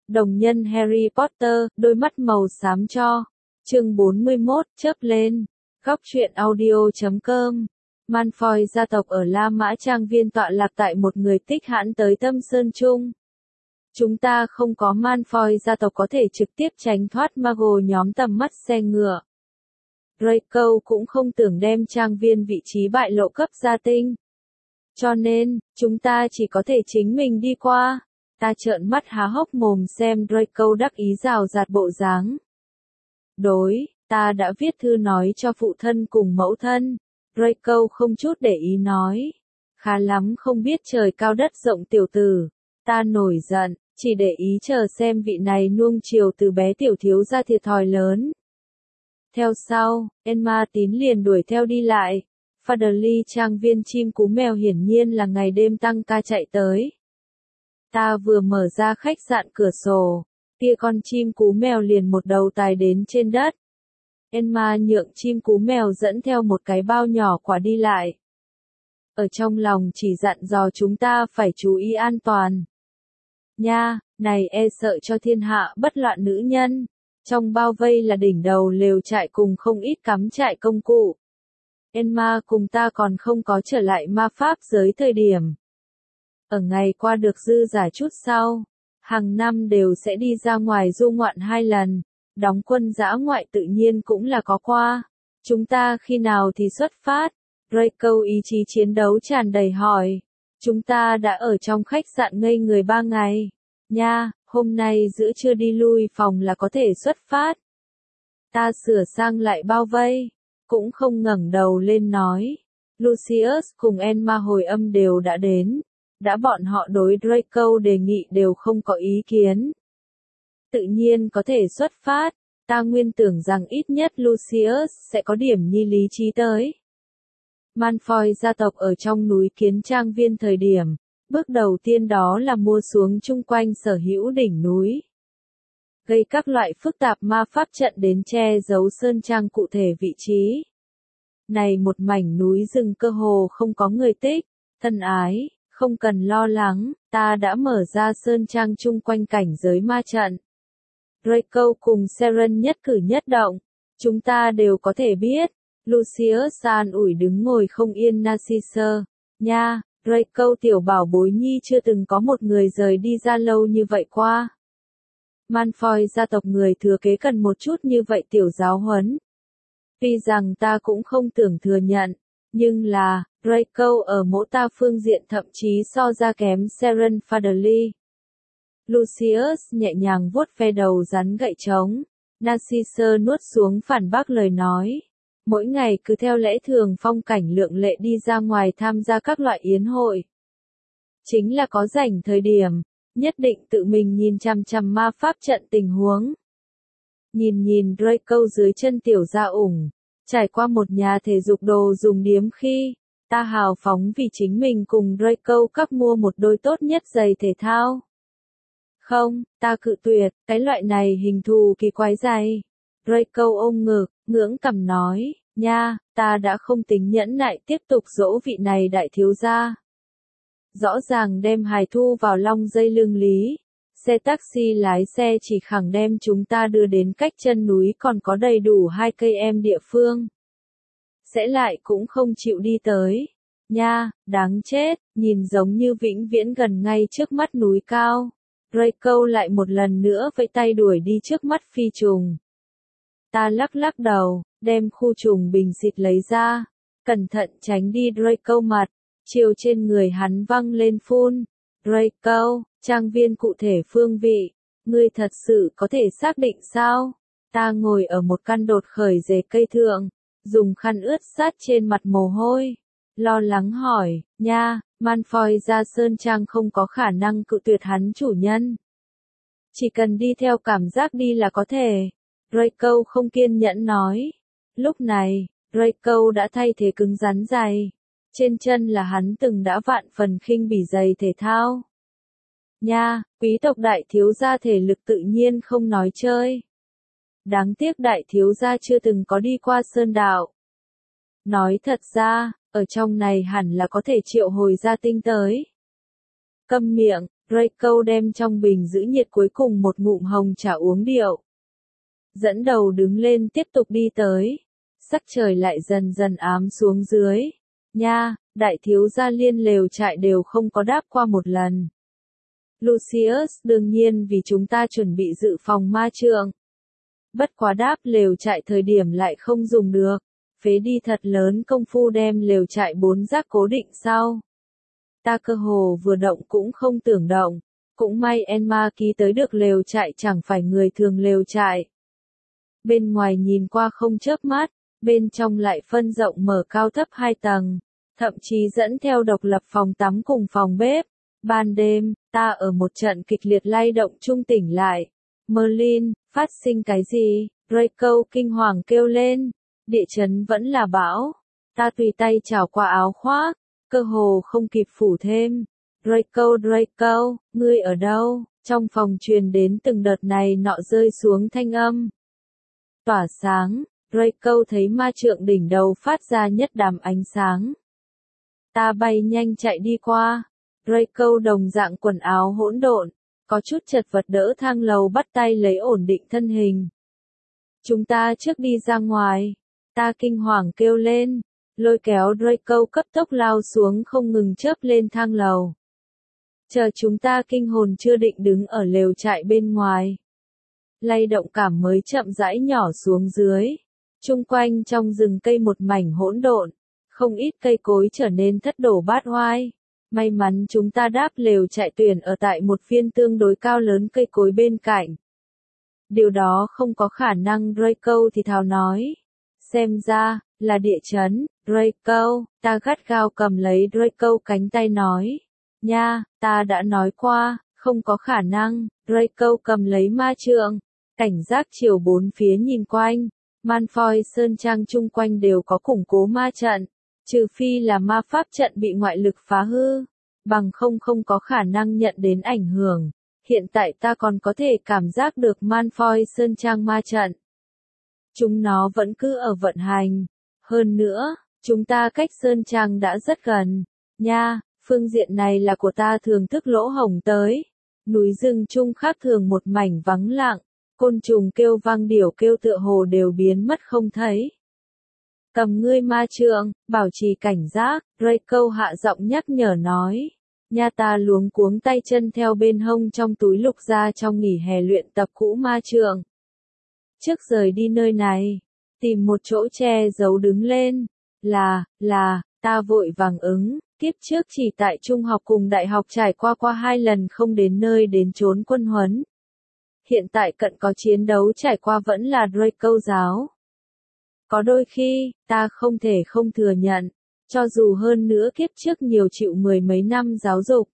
Đồng nhân Harry Potter, đôi mắt màu xám cho. Chương 41, chớp lên. Góc truyện audio.com. Malfoy gia tộc ở La Mã Trang Viên tọa lạc tại một người tích hãn tới Tâm Sơn Trung. Chúng ta không có Malfoy gia tộc có thể trực tiếp tránh thoát Muggle nhóm tầm mắt xe ngựa. Draco cũng không tưởng đem Trang Viên vị trí bại lộ cấp gia tinh. Cho nên, chúng ta chỉ có thể chính mình đi qua. Ta trợn mắt há hốc mồm xem Draco đắc ý rào rạt bộ dáng. Ta đã viết thư nói cho phụ thân cùng mẫu thân. Draco không chút để ý nói. Khá lắm không biết trời cao đất rộng tiểu tử. Ta nổi giận, chỉ để ý chờ xem vị này nuông chiều từ bé tiểu thiếu ra thiệt thòi lớn. Theo sau, Emma Tín liền đuổi theo đi lại. Fadderly Trang Viên chim cú mèo hiển nhiên là ngày đêm tăng ca chạy tới. Ta vừa mở ra khách sạn cửa sổ, kia con chim cú mèo liền một đầu tài đến trên đất. Emma nhượng chim cú mèo dẫn theo một cái bao nhỏ quả đi lại. Ở trong lòng chỉ dặn dò chúng ta phải chú ý an toàn. Nha, này e sợ cho thiên hạ bất loạn nữ nhân. Trong bao vây là đỉnh đầu lều trại cùng không ít cắm trại công cụ. Emma cùng ta còn không có trở lại ma pháp giới thời điểm. Ở ngày qua được dư giả chút sau, hàng năm đều sẽ đi ra ngoài du ngoạn 2 lần, đóng quân dã ngoại tự nhiên cũng là có qua. Chúng ta khi nào thì xuất phát? Draco ý chí chiến đấu tràn đầy hỏi. Chúng ta đã ở trong khách sạn ngây người 3 ngày. Nha, hôm nay giữa trưa đi lui phòng là có thể xuất phát. Ta sửa sang lại bao vây, cũng không ngẩng đầu lên nói. Lucius cùng Emma hồi âm đều đã đến. Đã bọn họ đối Draco đề nghị đều không có ý kiến. Tự nhiên có thể xuất phát, ta nguyên tưởng rằng ít nhất Lucius sẽ có điểm nhi lý trí tới. Malfoy gia tộc ở trong núi Kiến Trang Viên thời điểm, bước đầu tiên đó là mua xuống chung quanh sở hữu đỉnh núi. Gây các loại phức tạp ma pháp trận đến che giấu sơn trang cụ thể vị trí. Này một mảnh núi rừng cơ hồ không có người tích, thân ái. Không cần lo lắng, ta đã mở ra sơn trang chung quanh cảnh giới ma trận. Draco cùng Seren nhất cử nhất động, chúng ta đều có thể biết. Lucius an ủi đứng ngồi không yên Narcisse. Nha, Draco tiểu bảo bối nhi chưa từng có một người rời đi ra lâu như vậy qua. Malfoy gia tộc người thừa kế cần một chút như vậy tiểu giáo huấn. Tuy rằng ta cũng không tưởng thừa nhận. Nhưng là, Draco ở mỗi ta phương diện thậm chí so ra kém Seren Fadderly. Lucius nhẹ nhàng vuốt ve đầu rắn gậy trống. Narcisse nuốt xuống phản bác lời nói. Mỗi ngày cứ theo lẽ thường phong cảnh lượng lệ đi ra ngoài tham gia các loại yến hội. Chính là có rảnh thời điểm, nhất định tự mình nhìn chằm chằm ma pháp trận tình huống. Nhìn Draco dưới chân tiểu gia ủng. Trải qua một nhà thể dục đồ dùng điếm khi, ta hào phóng vì chính mình cùng Draco các mua một đôi tốt nhất giày thể thao. Không, ta cự tuyệt, cái loại này hình thù kỳ quái giày. Draco ôm ngực, ngưỡng cằm nói, nha, ta đã không tính nhẫn nại tiếp tục dỗ vị này đại thiếu gia. Rõ ràng đem hài thu vào long dây lưng lý. Xe taxi lái xe chỉ khẳng đem chúng ta đưa đến cách chân núi còn có đầy đủ 2 cây em địa phương. Sẽ lại cũng không chịu đi tới. Nha, đáng chết, nhìn giống như vĩnh viễn gần ngay trước mắt núi cao. Draco lại một lần nữa vẫy tay đuổi đi trước mắt phi trùng. Ta lắc đầu, đem khu trùng bình xịt lấy ra. Cẩn thận tránh đi Draco mặt. Chiều trên người hắn văng lên phun. Draco, Trang Viên cụ thể phương vị, ngươi thật sự có thể xác định sao? Ta ngồi ở một căn đột khởi rễ cây thượng, dùng khăn ướt sát trên mặt mồ hôi, lo lắng hỏi, nha, Malfoy ra sơn trang không có khả năng cự tuyệt hắn chủ nhân. Chỉ cần đi theo cảm giác đi là có thể. Draco không kiên nhẫn nói. Lúc này, Draco đã thay thế cứng rắn giày. Trên chân là hắn từng đã vạn phần khinh bỉ giày thể thao. Nha, quý tộc đại thiếu gia thể lực tự nhiên không nói chơi. Đáng tiếc đại thiếu gia chưa từng có đi qua sơn đạo. Nói thật ra, ở trong này hẳn là có thể triệu hồi ra tinh tới. Câm miệng, Draco đem trong bình giữ nhiệt cuối cùng một ngụm hồng trà uống điệu. Dẫn đầu đứng lên tiếp tục đi tới. Sắc trời lại dần dần ám xuống dưới. Nha, đại thiếu gia liên lều trại đều không có đáp qua một lần. Lucius, đương nhiên vì chúng ta chuẩn bị dự phòng ma trượng. Bất quá đáp lều trại thời điểm lại không dùng được. Phế đi thật lớn công phu đem lều trại 4 giác cố định sau. Ta cơ hồ vừa động cũng không tưởng động. Cũng may Enma ký tới được lều trại chẳng phải người thường lều trại. Bên ngoài nhìn qua không chớp mắt, bên trong lại phân rộng mở cao thấp 2 tầng. Thậm chí dẫn theo độc lập phòng tắm cùng phòng bếp. Ban đêm, ta ở một trận kịch liệt lay động trung tỉnh lại. Merlin, phát sinh cái gì? Draco kinh hoàng kêu lên. Địa chấn vẫn là bão. Ta tùy tay chảo qua áo khoác, cơ hồ không kịp phủ thêm. Draco, ngươi ở đâu? Trong phòng truyền đến từng đợt này nọ rơi xuống thanh âm. Tỏa sáng, Draco thấy ma trượng đỉnh đầu phát ra nhất đám ánh sáng. Ta bay nhanh chạy đi qua. Draco đồng dạng quần áo hỗn độn, có chút chật vật đỡ thang lầu bắt tay lấy ổn định thân hình. Chúng ta trước đi ra ngoài. Ta kinh hoàng kêu lên, lôi kéo Draco cấp tốc lao xuống không ngừng chớp lên thang lầu. Chờ chúng ta kinh hồn chưa định đứng ở lều trại bên ngoài. Lay động cảm mới chậm rãi nhỏ xuống dưới. Trung quanh trong rừng cây một mảnh hỗn độn, không ít cây cối trở nên thất đổ bát hoai. May mắn chúng ta đáp lều trại tuyển ở tại một phiên tương đối cao lớn cây cối bên cạnh. Điều đó không có khả năng, Draco thì thào nói. Xem ra, là địa chấn, Draco, ta gắt gao cầm lấy Draco cánh tay nói. Nha, ta đã nói qua, không có khả năng, Draco cầm lấy ma trượng, cảnh giác chiều bốn phía nhìn quanh. Malfoy Sơn Trang chung quanh đều có củng cố ma trận, trừ phi là ma pháp trận bị ngoại lực phá hư, bằng không có khả năng nhận đến ảnh hưởng. Hiện tại ta còn có thể cảm giác được Malfoy Sơn Trang ma trận. Chúng nó vẫn cứ ở vận hành. Hơn nữa, chúng ta cách Sơn Trang đã rất gần. Nha, phương diện này là của ta thường thức lỗ hổng tới. Núi rừng chung khác thường một mảnh vắng lặng. Côn trùng kêu vang điểu kêu tựa hồ đều biến mất không thấy. Cầm ngươi ma trượng, bảo trì cảnh giác, Draco hạ giọng nhắc nhở nói. Nha, ta luống cuống tay chân theo bên hông trong túi lục ra trong nghỉ hè luyện tập cũ ma trượng. Trước rời đi nơi này, tìm một chỗ che giấu đứng lên. Ta vội vàng ứng, kiếp trước chỉ tại trung học cùng đại học trải qua 2 lần không đến nơi đến chốn quân huấn. Hiện tại cận có chiến đấu trải qua vẫn là Draco giáo. Có đôi khi, ta không thể không thừa nhận, cho dù hơn nữa kiếp trước nhiều chịu 10 mấy năm giáo dục.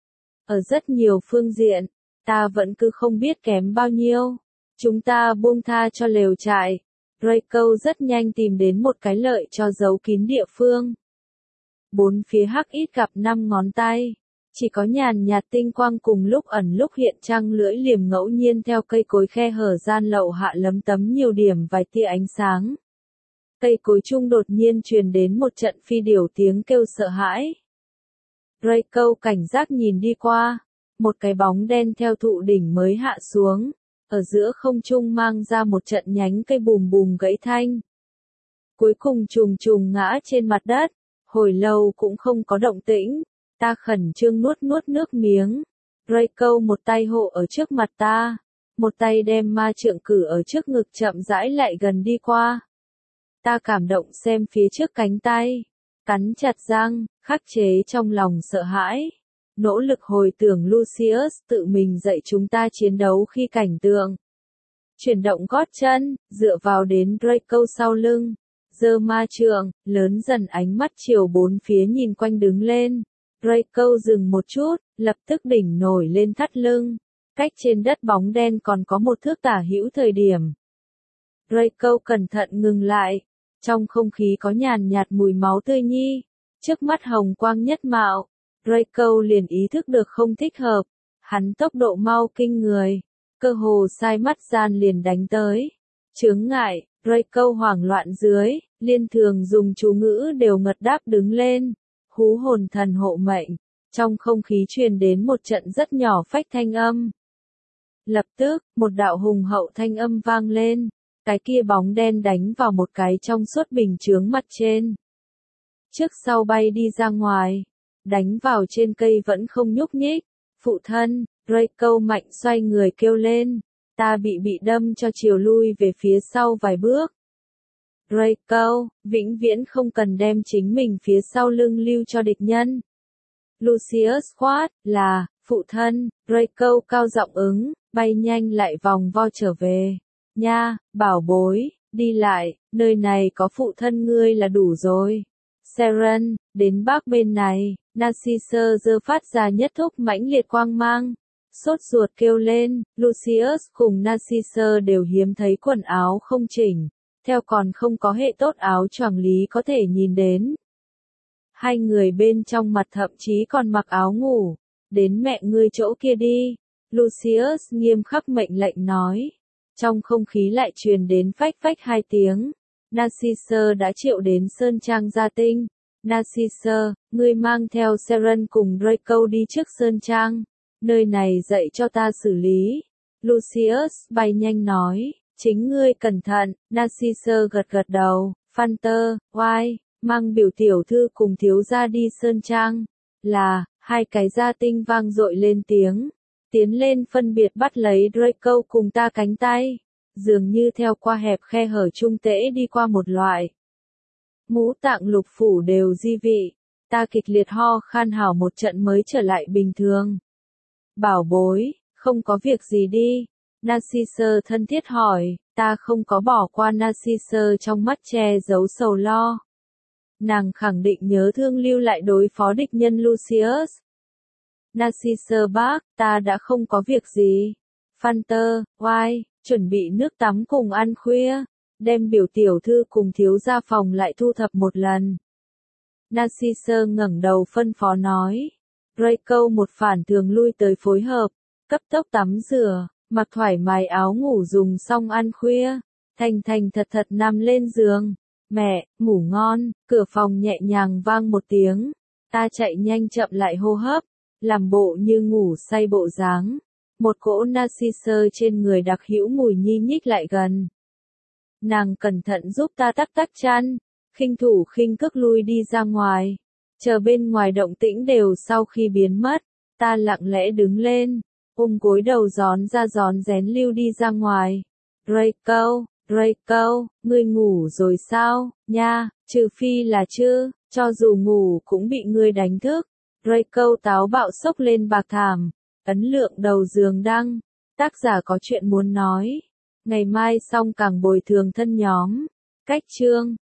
Ở rất nhiều phương diện, ta vẫn cứ không biết kém bao nhiêu. Chúng ta buông tha cho lều trại. Draco rất nhanh tìm đến một cái lợi cho giấu kín địa phương. Bốn phía hắc ít gặp 5 ngón tay. Chỉ có nhàn nhạt tinh quang cùng lúc ẩn lúc hiện trăng lưỡi liềm ngẫu nhiên theo cây cối khe hở gian lậu hạ lấm tấm nhiều điểm vài tia ánh sáng. Cây cối chung đột nhiên truyền đến một trận phi điểu tiếng kêu sợ hãi. Draco cảnh giác nhìn đi qua. Một cái bóng đen theo thụ đỉnh mới hạ xuống. Ở giữa không trung mang ra một trận nhánh cây bùm bùm gãy thanh. Cuối cùng trùng ngã trên mặt đất. Hồi lâu cũng không có động tĩnh. Ta khẩn trương nuốt nước miếng. Draco một tay hộ ở trước mặt ta. Một tay đem ma trượng cử ở trước ngực chậm rãi lại gần đi qua. Ta cảm động xem phía trước cánh tay. Cắn chặt răng, khắc chế trong lòng sợ hãi. Nỗ lực hồi tưởng Lucius tự mình dạy chúng ta chiến đấu khi cảnh tượng. Chuyển động gót chân, dựa vào đến Draco sau lưng. Giơ ma trượng, lớn dần ánh mắt chiều bốn phía nhìn quanh đứng lên. Draco dừng một chút, lập tức đỉnh nổi lên thắt lưng. Cách trên đất bóng đen còn có một thước tả hữu thời điểm. Draco cẩn thận ngừng lại. Trong không khí có nhàn nhạt mùi máu tươi nhi. Trước mắt hồng quang nhất mạo. Draco liền ý thức được không thích hợp. Hắn tốc độ mau kinh người. Cơ hồ sai mắt gian liền đánh tới. Chướng ngại, Draco hoảng loạn dưới. Liên thường dùng chú ngữ đều ngật đáp đứng lên. Hú hồn thần hộ mệnh. Trong không khí truyền đến một trận rất nhỏ phách thanh âm. Lập tức, một đạo hùng hậu thanh âm vang lên. Cái kia bóng đen đánh vào một cái trong suốt bình chướng mặt trên. Trước sau bay đi ra ngoài. Đánh vào trên cây vẫn không nhúc nhích. Phụ thân, Draco mạnh xoay người kêu lên. Ta bị đâm cho chiều lui về phía sau vài bước. Draco, vĩnh viễn không cần đem chính mình phía sau lưng lưu cho địch nhân. Lucius quát, là, phụ thân, Draco cao giọng ứng, bay nhanh lại vòng vo trở về. Nha, bảo bối, đi lại, nơi này có phụ thân ngươi là đủ rồi. Seren, đến bác bên này, Narcissus giơ phát ra nhất thúc mãnh liệt quang mang. Sốt ruột kêu lên, Lucius cùng Narcissus đều hiếm thấy quần áo không chỉnh, theo còn không có hệ tốt áo choàng lý có thể nhìn đến. Hai người bên trong mặt thậm chí còn mặc áo ngủ, đến mẹ ngươi chỗ kia đi. Lucius nghiêm khắc mệnh lệnh nói. Trong không khí lại truyền đến phách phách hai tiếng. Narcissus đã triệu đến Sơn Trang Gia Tinh. Narcissus, ngươi mang theo Seren cùng Draco đi trước Sơn Trang. Nơi này dạy cho ta xử lý. Lucius bay nhanh nói, chính ngươi cẩn thận. Narcissus gật gật đầu. Phanter, oai, mang biểu tiểu thư cùng thiếu gia đi Sơn Trang. Là, hai cái gia tinh vang dội lên tiếng. Tiến lên phân biệt bắt lấy Draco cùng ta cánh tay. Dường như theo qua hẹp khe hở trung tễ đi qua một loại. Ngũ tạng lục phủ đều di vị. Ta kịch liệt ho khan hảo một trận mới trở lại bình thường. Bảo bối, không có việc gì đi. Narcissus thân thiết hỏi, ta không có bỏ qua. Narcissus trong mắt che giấu sầu lo. Nàng khẳng định nhớ thương lưu lại đối phó địch nhân Lucius. Narcissus bác, ta đã không có việc gì. Phanter, oai, chuẩn bị nước tắm cùng ăn khuya. Đem biểu tiểu thư cùng thiếu gia phòng lại thu thập một lần. Narcissus ngẩng đầu phân phó nói. Draco một phản thường lui tới phối hợp. Cấp tốc tắm rửa, mặc thoải mái áo ngủ dùng xong ăn khuya. Thành thật nằm lên giường. Mẹ, ngủ ngon, cửa phòng nhẹ nhàng vang một tiếng. Ta chạy nhanh chậm lại hô hấp. Làm bộ như ngủ say bộ dáng. Một cỗ Narcissus trên người đặc hữu mùi nhi nhích lại gần. Nàng cẩn thận giúp ta tắc chăn, khinh thủ khinh cước lui đi ra ngoài. Chờ bên ngoài động tĩnh đều sau khi biến mất, ta lặng lẽ đứng lên, ôm gối đầu gión ra gión rén lưu đi ra ngoài. Draco, ngươi ngủ rồi sao, nha, trừ phi là chứ, cho dù ngủ cũng bị ngươi đánh thức. Draco táo bạo xốc lên bạc thảm, ấn lượng đầu giường đăng, tác giả có chuyện muốn nói. Ngày mai xong càng bồi thường thân nhóm. Cách chương